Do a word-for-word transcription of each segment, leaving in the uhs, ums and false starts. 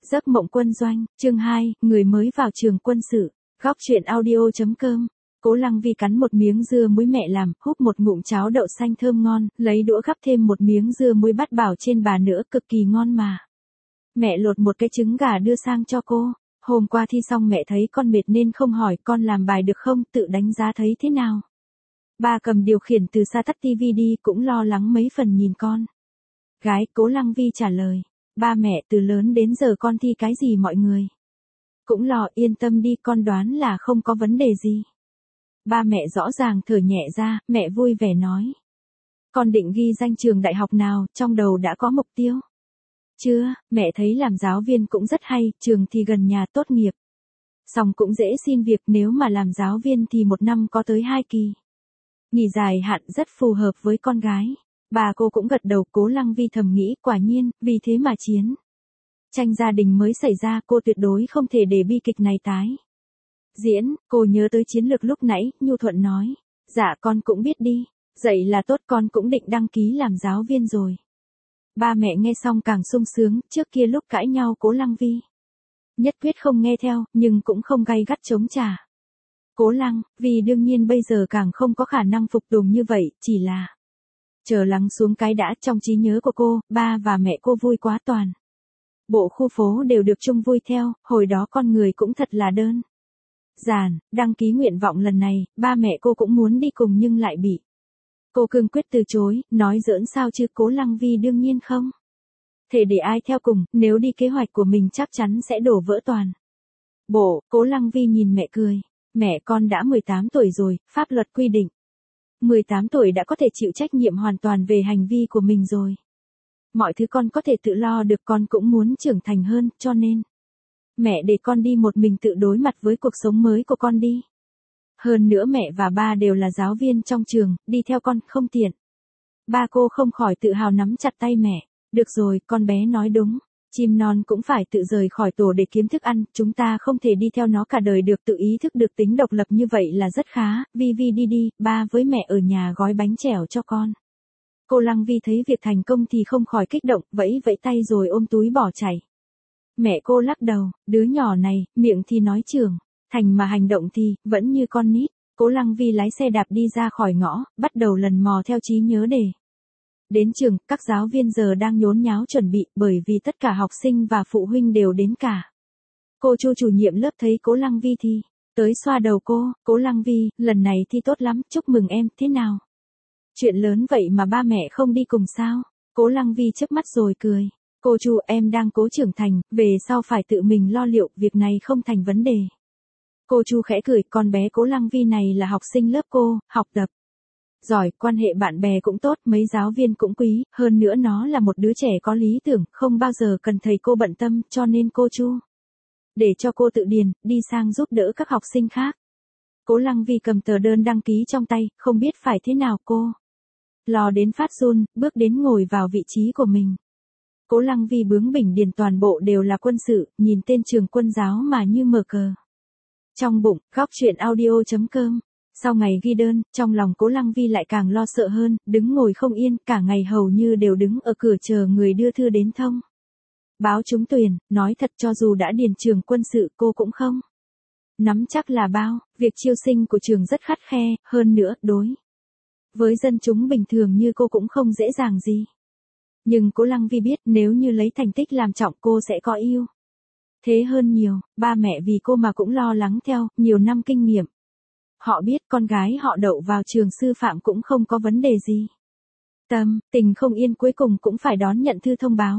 Giấc mộng quân doanh, chương hai, người mới vào trường quân sự. Góc truyện audio chấm com. Cố Lăng Vi cắn một miếng dưa muối mẹ làm, húp một ngụm cháo đậu xanh thơm ngon, lấy đũa gắp thêm một miếng dưa muối bắt bảo trên bà nữa, cực kỳ ngon mà. Mẹ lột một cái trứng gà đưa sang cho cô. Hôm qua thi xong mẹ thấy con mệt nên không hỏi con làm bài được không, tự đánh giá thấy thế nào. Ba cầm điều khiển từ xa tắt tivi đi, cũng lo lắng mấy phần nhìn con gái. Cố Lăng Vi trả lời. Ba mẹ, từ lớn đến giờ con thi cái gì mọi người cũng lo, yên tâm đi, con đoán là không có vấn đề gì. Ba mẹ rõ ràng thở nhẹ ra, mẹ vui vẻ nói. Con định ghi danh trường đại học nào, trong đầu đã có mục tiêu? Chưa, mẹ thấy làm giáo viên cũng rất hay, trường thì gần nhà, tốt nghiệp xong cũng dễ xin việc, nếu mà làm giáo viên thì một năm có tới hai kỳ nghỉ dài hạn, rất phù hợp với con gái. Bà cô cũng gật đầu. Cố Lăng Vi thầm nghĩ, quả nhiên, vì thế mà chiến tranh gia đình mới xảy ra, cô tuyệt đối không thể để bi kịch này tái diễn. Cô nhớ tới chiến lược lúc nãy, nhu thuận nói. Dạ con cũng biết đi, dạy là tốt, con cũng định đăng ký làm giáo viên rồi. Ba mẹ nghe xong càng sung sướng, trước kia lúc cãi nhau Cố Lăng Vi nhất quyết không nghe theo, nhưng cũng không gay gắt chống trả. Cố Lăng Vi đương nhiên bây giờ càng không có khả năng phục tùng như vậy, chỉ là chờ lắng xuống cái đã. Trong trí nhớ của cô, ba và mẹ cô vui quá, toàn bộ khu phố đều được chung vui theo, hồi đó con người cũng thật là đơn giản. Đăng ký nguyện vọng lần này, ba mẹ cô cũng muốn đi cùng nhưng lại bị cô cương quyết từ chối, nói giỡn sao chứ. Cố Lăng Vi đương nhiên không thể để ai theo cùng, nếu đi kế hoạch của mình chắc chắn sẽ đổ vỡ toàn bộ. Cố Lăng Vi nhìn mẹ cười. Mẹ, con đã mười tám tuổi rồi, pháp luật quy định mười tám tuổi đã có thể chịu trách nhiệm hoàn toàn về hành vi của mình rồi. Mọi thứ con có thể tự lo được, con cũng muốn trưởng thành hơn, cho nên mẹ để con đi một mình tự đối mặt với cuộc sống mới của con đi. Hơn nữa mẹ và ba đều là giáo viên trong trường, đi theo con không tiện. Ba cô không khỏi tự hào nắm chặt tay mẹ. Được rồi, con bé nói đúng. Chim non cũng phải tự rời khỏi tổ để kiếm thức ăn, chúng ta không thể đi theo nó cả đời được, tự ý thức được tính độc lập như vậy là rất khá. Vi Vi đi đi, ba với mẹ ở nhà gói bánh chèo cho con. Cô Lăng Vi thấy việc thành công thì không khỏi kích động, vẫy vẫy tay rồi ôm túi bỏ chạy. Mẹ cô lắc đầu, đứa nhỏ này, miệng thì nói trưởng thành mà hành động thì vẫn như con nít. Cố Lăng Vi lái xe đạp đi ra khỏi ngõ, bắt đầu lần mò theo trí nhớ để đến trường. Các giáo viên giờ đang nhốn nháo chuẩn bị, bởi vì tất cả học sinh và phụ huynh đều đến cả. Cô Chu chủ nhiệm lớp thấy Cố Lăng Vi thì tới xoa đầu cô. Cố Lăng Vi, lần này thi tốt lắm, chúc mừng em. Thế nào? Chuyện lớn vậy mà ba mẹ không đi cùng sao? Cố Lăng Vi chớp mắt rồi cười. Cô Chu, em đang cố trưởng thành, về sau phải tự mình lo liệu, việc này không thành vấn đề. Cô Chu khẽ cười, con bé Cố Lăng Vi này là học sinh lớp cô, học tập giỏi, quan hệ bạn bè cũng tốt, mấy giáo viên cũng quý, hơn nữa nó là một đứa trẻ có lý tưởng, không bao giờ cần thầy cô bận tâm, cho nên cô Chu để cho cô tự điền, đi sang giúp đỡ các học sinh khác. Cố Lăng Vi cầm tờ đơn đăng ký trong tay, không biết phải thế nào, cô lo đến phát run, bước đến ngồi vào vị trí của mình. Cố Lăng Vi bướng bỉnh điền toàn bộ đều là quân sự, nhìn tên trường quân giáo mà như mờ cờ trong bụng. Góc truyện audio chấm com. Sau ngày ghi đơn, trong lòng Cố Lăng Vi lại càng lo sợ hơn, đứng ngồi không yên, cả ngày hầu như đều đứng ở cửa chờ người đưa thư đến thông báo trúng tuyển. Nói thật, cho dù đã điền trường quân sự, cô cũng không nắm chắc là bao. Việc chiêu sinh của trường rất khắt khe, hơn nữa, đối với dân chúng bình thường như cô cũng không dễ dàng gì. Nhưng Cố Lăng Vi biết, nếu như lấy thành tích làm trọng, cô sẽ có ưu thế hơn nhiều. Ba mẹ vì cô mà cũng lo lắng theo, nhiều năm kinh nghiệm. Họ biết con gái họ đậu vào trường sư phạm cũng không có vấn đề gì. Tâm tình không yên, cuối cùng cũng phải đón nhận thư thông báo.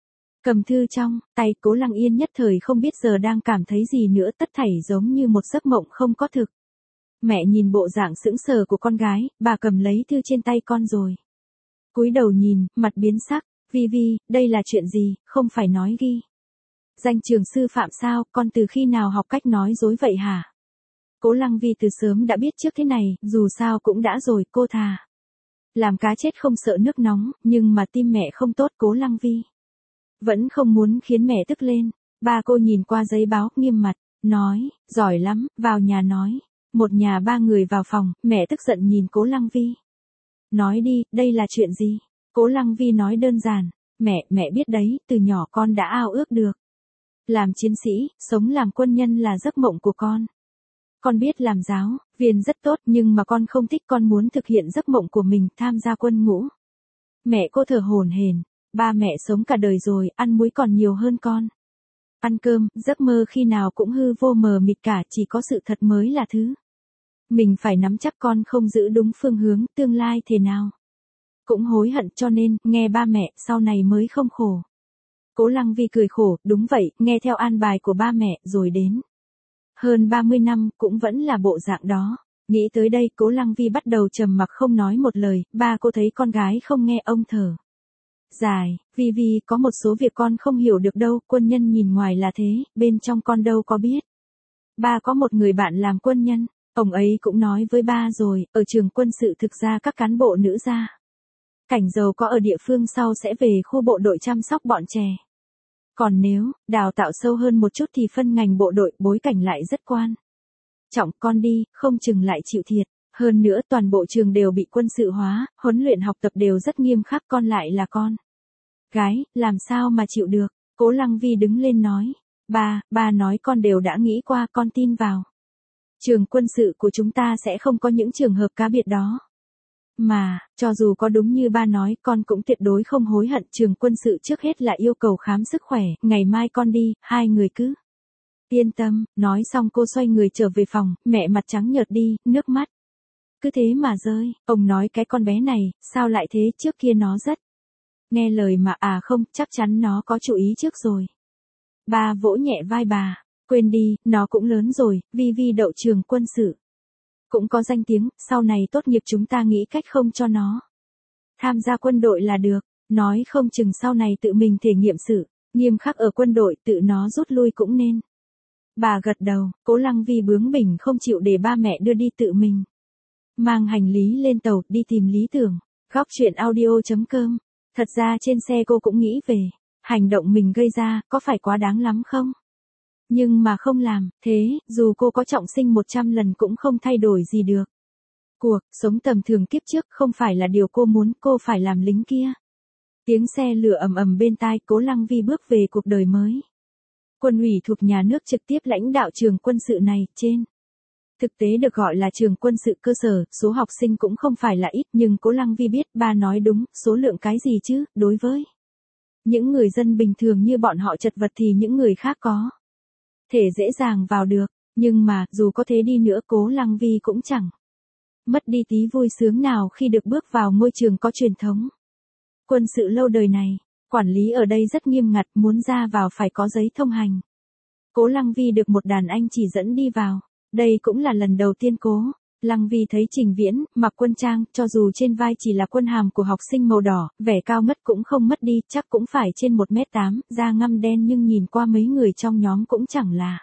Cầm thư trong tay, Cố Lăng Yên nhất thời không biết giờ đang cảm thấy gì nữa, tất thảy giống như một giấc mộng không có thực. Mẹ nhìn bộ dạng sững sờ của con gái, bà cầm lấy thư trên tay con rồi cúi đầu nhìn, mặt biến sắc. Vi Vi, đây là chuyện gì, không phải nói ghi danh trường sư phạm sao, con từ khi nào học cách nói dối vậy hả? Cố Lăng Vi từ sớm đã biết trước thế này, dù sao cũng đã rồi, cô thà làm cá chết không sợ nước nóng, nhưng mà tim mẹ không tốt. Cố Lăng Vi vẫn không muốn khiến mẹ tức lên. Ba cô nhìn qua giấy báo, nghiêm mặt nói, giỏi lắm, vào nhà nói. Một nhà ba người vào phòng, mẹ tức giận nhìn Cố Lăng Vi. Nói đi, đây là chuyện gì? Cố Lăng Vi nói đơn giản, mẹ, mẹ biết đấy, từ nhỏ con đã ao ước được Làm chiến sĩ, sống làm quân nhân là giấc mộng của con. Con biết làm giáo viên rất tốt nhưng mà con không thích, con muốn thực hiện giấc mộng của mình, tham gia quân ngũ. Mẹ cô thở hổn hển, ba mẹ sống cả đời rồi, ăn muối còn nhiều hơn con. Ăn cơm, giấc mơ khi nào cũng hư vô mờ mịt cả, chỉ có sự thật mới là thứ. Mình phải nắm chắc, con không giữ đúng phương hướng, tương lai thế nào cũng hối hận, cho nên, nghe ba mẹ, sau này mới không khổ. Cố Lăng Vi cười khổ, đúng vậy, nghe theo an bài của ba mẹ, rồi đến. Hơn ba mươi năm, cũng vẫn là bộ dạng đó. Nghĩ tới đây, Cố Lăng Vi bắt đầu trầm mặc không nói một lời, ba cô thấy con gái không nghe ông thở dài, Vi Vi có một số việc con không hiểu được đâu, quân nhân nhìn ngoài là thế, bên trong con đâu có biết. Ba có một người bạn làm quân nhân, ông ấy cũng nói với ba rồi, ở trường quân sự thực ra các cán bộ nữ gia cảnh giàu có ở địa phương sau sẽ về khu bộ đội chăm sóc bọn trẻ. Còn nếu đào tạo sâu hơn một chút thì phân ngành bộ đội, bối cảnh lại rất quan trọng, con đi, không chừng lại chịu thiệt. Hơn nữa toàn bộ trường đều bị quân sự hóa, huấn luyện học tập đều rất nghiêm khắc, con lại là con gái, làm sao mà chịu được. Cố Lăng Vi đứng lên nói, ba, ba nói con đều đã nghĩ qua, con tin vào. Trường quân sự của chúng ta sẽ không có những trường hợp cá biệt đó. Mà, cho dù có đúng như ba nói, con cũng tuyệt đối không hối hận. Trường quân sự trước hết là yêu cầu khám sức khỏe, ngày mai con đi, hai người cứ yên tâm. Nói xong cô xoay người trở về phòng, mẹ mặt trắng nhợt đi, nước mắt cứ thế mà rơi. Ông nói cái con bé này, sao lại thế, trước kia nó rất nghe lời mà. À không, chắc chắn nó có chủ ý trước rồi. Ba vỗ nhẹ vai bà, quên đi, nó cũng lớn rồi, Vi Vi đậu trường quân sự cũng có danh tiếng, sau này tốt nghiệp chúng ta nghĩ cách không cho nó tham gia quân đội là được, nói không chừng sau này tự mình thể nghiệm sự nghiêm khắc ở quân đội, tự nó rút lui cũng nên. Bà gật đầu. Cố Lăng Vi bướng bỉnh không chịu để ba mẹ đưa đi, tự mình mang hành lý lên tàu, đi tìm lý tưởng. Góc truyện audio chấm com. Thật ra trên xe cô cũng nghĩ về hành động mình gây ra, có phải quá đáng lắm không? Nhưng mà không làm, thế, dù cô có trọng sinh một trăm lần cũng không thay đổi gì được. Cuộc sống tầm thường kiếp trước không phải là điều cô muốn, cô phải làm lính kia. Tiếng xe lửa ầm ầm bên tai, Cố Lăng Vi bước về cuộc đời mới. Quân ủy thuộc nhà nước trực tiếp lãnh đạo trường quân sự này, trên thực tế được gọi là trường quân sự cơ sở, số học sinh cũng không phải là ít, nhưng Cố Lăng Vi biết, ba nói đúng, số lượng cái gì chứ, đối với những người dân bình thường như bọn họ chật vật thì những người khác có thể dễ dàng vào được, nhưng mà, dù có thế đi nữa Cố Lăng Vi cũng chẳng mất đi tí vui sướng nào khi được bước vào ngôi trường có truyền thống quân sự lâu đời này. Quản lý ở đây rất nghiêm ngặt, muốn ra vào phải có giấy thông hành. Cố Lăng Vi được một đàn anh chỉ dẫn đi vào. Đây cũng là lần đầu tiên Cố Lăng Vi thấy Trình Viễn mặc quân trang, cho dù trên vai chỉ là quân hàm của học sinh màu đỏ, vẻ cao ngất cũng không mất đi, chắc cũng phải trên một mét tám, da ngăm đen, nhưng nhìn qua mấy người trong nhóm cũng chẳng là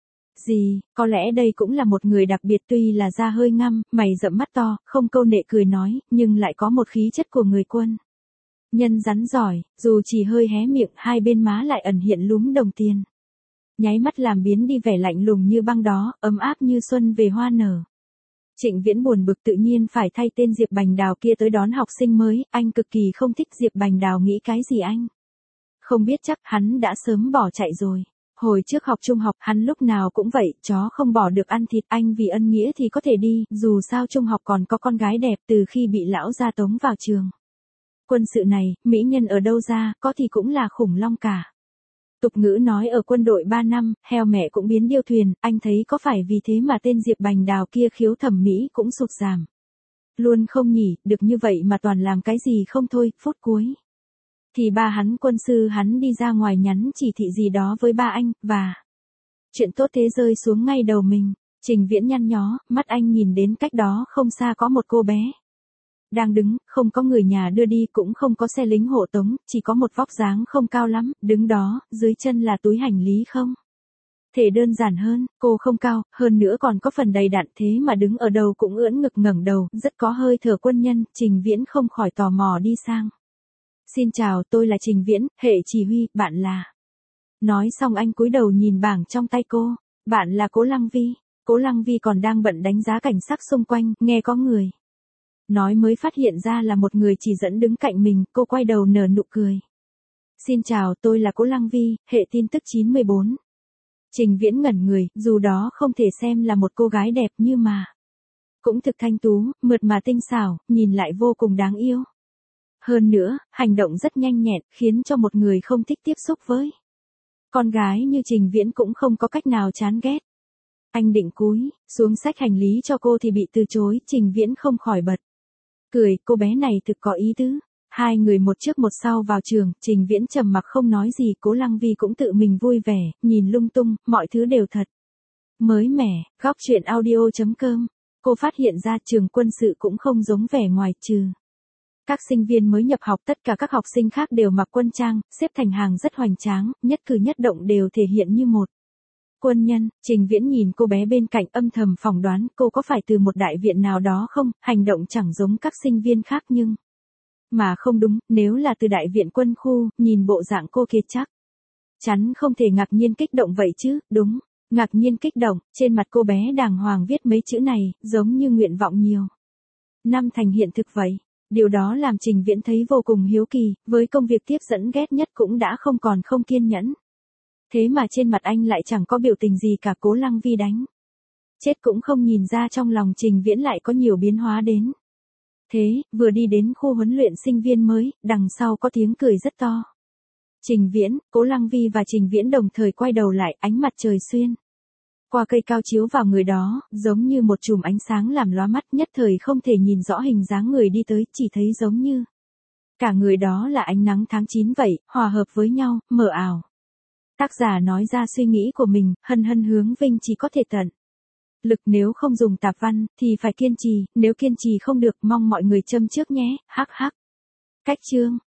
gì, có lẽ đây cũng là một người đặc biệt, tuy là da hơi ngăm, mày rậm mắt to, không câu nệ cười nói, nhưng lại có một khí chất của người quân nhân rắn giỏi, dù chỉ hơi hé miệng, hai bên má lại ẩn hiện lúm đồng tiền. Nháy mắt làm biến đi vẻ lạnh lùng như băng đó, ấm áp như xuân về hoa nở. Trịnh Viễn buồn bực tự nhiên phải thay tên Diệp Bành Đào kia tới đón học sinh mới, anh cực kỳ không thích Diệp Bành Đào, nghĩ cái gì anh không biết, chắc hắn đã sớm bỏ chạy rồi. Hồi trước học trung học, hắn lúc nào cũng vậy, chó không bỏ được ăn thịt, anh vì ân nghĩa thì có thể đi, dù sao trung học còn có con gái đẹp, từ khi bị lão gia tống vào trường quân sự này, mỹ nhân ở đâu ra, có thì cũng là khủng long cả. Tục ngữ nói ở quân đội ba năm, heo mẹ cũng biến điêu thuyền, anh thấy có phải vì thế mà tên Diệp Bành Đào kia khiếu thẩm mỹ cũng sụt giảm luôn không nhỉ, được như vậy mà toàn làm cái gì không thôi. Phút cuối thì ba hắn quân sư hắn đi ra ngoài nhắn chỉ thị gì đó với ba anh, và chuyện tốt thế rơi xuống ngay đầu mình. Trình Viễn nhăn nhó, mắt anh nhìn đến cách đó không xa có một cô bé đang đứng, không có người nhà đưa đi, cũng không có xe lính hộ tống, chỉ có một vóc dáng không cao lắm, đứng đó, dưới chân là túi hành lý không thể đơn giản hơn. Cô không cao, hơn nữa còn có phần đầy đặn, thế mà đứng ở đầu cũng ưỡn ngực ngẩng đầu, rất có hơi thở quân nhân. Trình Viễn không khỏi tò mò đi sang. Xin chào, tôi là Trình Viễn, hệ chỉ huy, bạn là. Nói xong anh cúi đầu nhìn bảng trong tay cô. Bạn là Cố Lăng Vi. Cố Lăng Vi còn đang bận đánh giá cảnh sắc xung quanh, nghe có người nói mới phát hiện ra là một người chỉ dẫn đứng cạnh mình, cô quay đầu nở nụ cười. Xin chào, tôi là Cố Lăng Vi, hệ tin tức chín một bốn. Trình Viễn ngẩn người, dù đó không thể xem là một cô gái đẹp như mà. Cũng thực thanh tú, mượt mà tinh xảo, nhìn lại vô cùng đáng yêu. Hơn nữa, hành động rất nhanh nhẹn, khiến cho một người không thích tiếp xúc với con gái như Trình Viễn cũng không có cách nào chán ghét. Anh định cúi xuống xách hành lý cho cô thì bị từ chối, Trình Viễn không khỏi bật cười, cô bé này thực có ý tứ. Hai người một trước một sau vào trường, Trình Viễn trầm mặc không nói gì, Cố Lăng Vi cũng tự mình vui vẻ, nhìn lung tung, mọi thứ đều thật mới mẻ. Góc truyện audio chấm com. Cô phát hiện ra trường quân sự cũng không giống vẻ ngoài, trừ các sinh viên mới nhập học, tất cả các học sinh khác đều mặc quân trang, xếp thành hàng rất hoành tráng, nhất cử nhất động đều thể hiện như một quân nhân. Trình Viễn nhìn cô bé bên cạnh, âm thầm phỏng đoán cô có phải từ một đại viện nào đó không, hành động chẳng giống các sinh viên khác nhưng mà không đúng, nếu là từ đại viện quân khu, nhìn bộ dạng cô kia chắc chắn không thể ngạc nhiên kích động vậy chứ. Đúng, ngạc nhiên kích động, trên mặt cô bé đàng hoàng viết mấy chữ này, giống như nguyện vọng nhiều năm thành hiện thực vậy. Điều đó làm Trình Viễn thấy vô cùng hiếu kỳ, với công việc tiếp dẫn ghét nhất cũng đã không còn không kiên nhẫn. Thế mà trên mặt anh lại chẳng có biểu tình gì cả. Cố Lăng Vi đánh chết cũng không nhìn ra trong lòng Trình Viễn lại có nhiều biến hóa đến thế. Vừa đi đến khu huấn luyện sinh viên mới, đằng sau có tiếng cười rất to. Trình Viễn, Cố Lăng Vi và Trình Viễn đồng thời quay đầu lại, ánh mặt trời xuyên qua cây cao chiếu vào người đó, giống như một chùm ánh sáng làm lóa mắt, nhất thời không thể nhìn rõ hình dáng người đi tới, chỉ thấy giống như cả người đó là ánh nắng tháng chín vậy, hòa hợp với nhau, mờ ảo. Tác giả nói ra suy nghĩ của mình, hân hân hướng Vinh chỉ có thể tận lực, nếu không dùng tạp văn, thì phải kiên trì, nếu kiên trì không được, mong mọi người châm trước nhé, hắc hắc. Cách chương.